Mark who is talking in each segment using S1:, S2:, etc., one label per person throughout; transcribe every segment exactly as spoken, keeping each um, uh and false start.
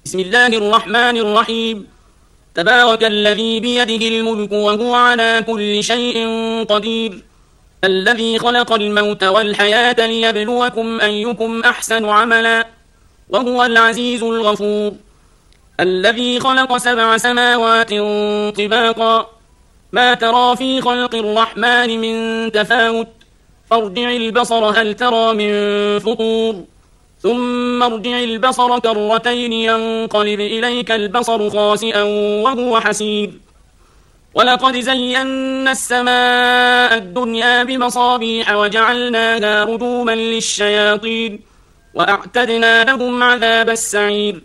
S1: بسم الله الرحمن الرحيم. تبارك الذي بيده الملك وهو على كل شيء قدير، الذي خلق الموت والحياة ليبلوكم أيكم أحسن عملا، وهو العزيز الغفور. الذي خلق سبع سماوات طباقا، ما ترى في خلق الرحمن من تفاوت، فارجع البصر هل ترى من فطور، ثم ارجع البصر كرتين ينقلب إليك البصر خاسئا وهو حسير. ولقد زينا السماء الدنيا بمصابيح وجعلناها رجوما للشياطين وأعتدنا لهم عذاب السعير.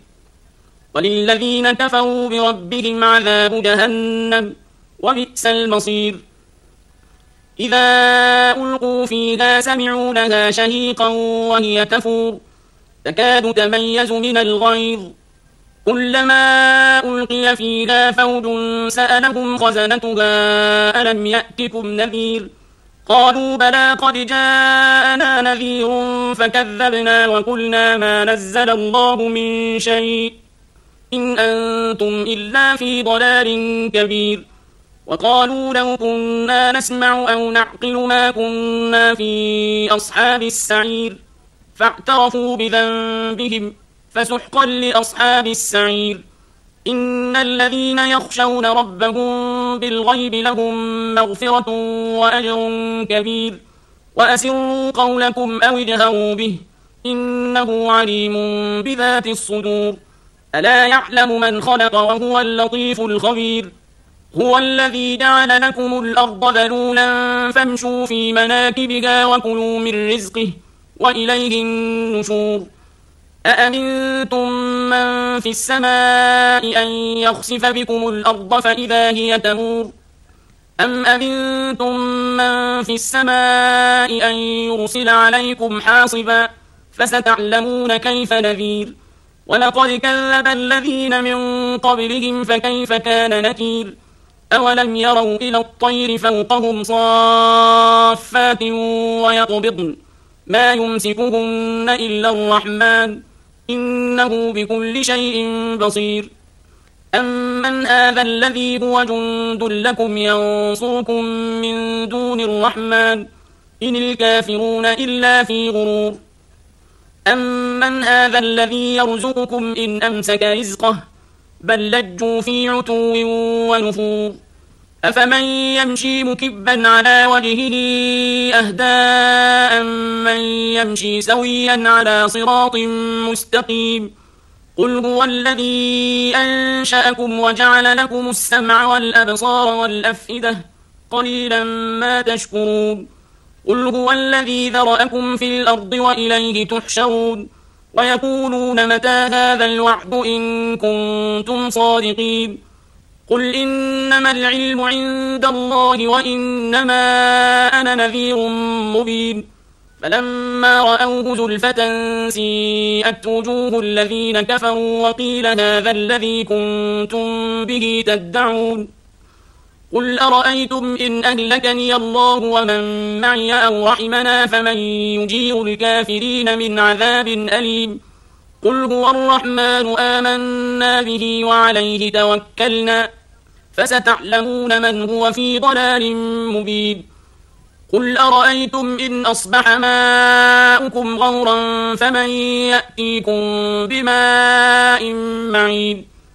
S1: وللذين كفروا بربهم عذاب جهنم وبئس المصير. إذا ألقوا فيها سمعوا لها شهيقا وهي تفور، تكاد تميز من الغيظ، كلما ألقي فيها فوج سألهم خزنتها ألم يأتكم نذير، قالوا بلى قد جاءنا نذير فكذبنا وقلنا ما نزل الله من شيء إن أنتم إلا في ضلال كبير. وقالوا لو كنا نسمع أو نعقل ما كنا في أصحاب السعير، فاعترفوا بذنبهم فسحقا لأصحاب السعير. إن الذين يخشون ربهم بالغيب لهم مغفرة وأجر كبير. وأسروا قولكم أو اجهروا به إنه عليم بذات الصدور. ألا يعلم من خلق وهو اللطيف الخبير. هو الذي جعل لكم الأرض ذلولا فامشوا في مناكبها وكلوا من رزقه وإليه النشور. أأمنتم من في السماء أن يخسف بكم الأرض فإذا هي تمور، أم أمنتم من في السماء أن يرسل عليكم حاصبا فستعلمون كيف نذير. ولقد كذب الذين من قبلهم فكيف كان نكير. أولم يروا إلى الطير فوقهم صافات ويقبضن ما يمسكهن إلا الرحمن إنه بكل شيء بصير. أمن هذا الذي هو جند لكم ينصركم من دون الرحمن إن الكافرون إلا في غرور. أمن هذا الذي يرزقكم إن أمسك رزقه بل لجوا في عتو ونفور. أفمن يمشي مكبا على وجهه أهدى من يمشي سويا على صراط مستقيم. قل هو الذي أنشأكم وجعل لكم السمع والأبصار والأفئدة قليلا ما تشكرون. قل هو الذي ذرأكم في الأرض وإليه تحشرون. ويقولون متى هذا الوعد إن كنتم صادقين. قل إنما العلم عند الله وإنما أنا نذير مبين. فلما رأوه زلفة سيئت وجوه الذين كفروا وقيل هذا الذي كنتم به تدعون. قل أرأيتم إن أهلكني الله ومن معي أو رحمنا فمن يجير الكافرين من عذاب أليم. قل هو الرحمن آمنا به وعليه توكلنا فستعلمون من هو في ضلال مبين. قل أرأيتم إن أصبح ماؤكم غورا فمن يأتيكم بماء معين.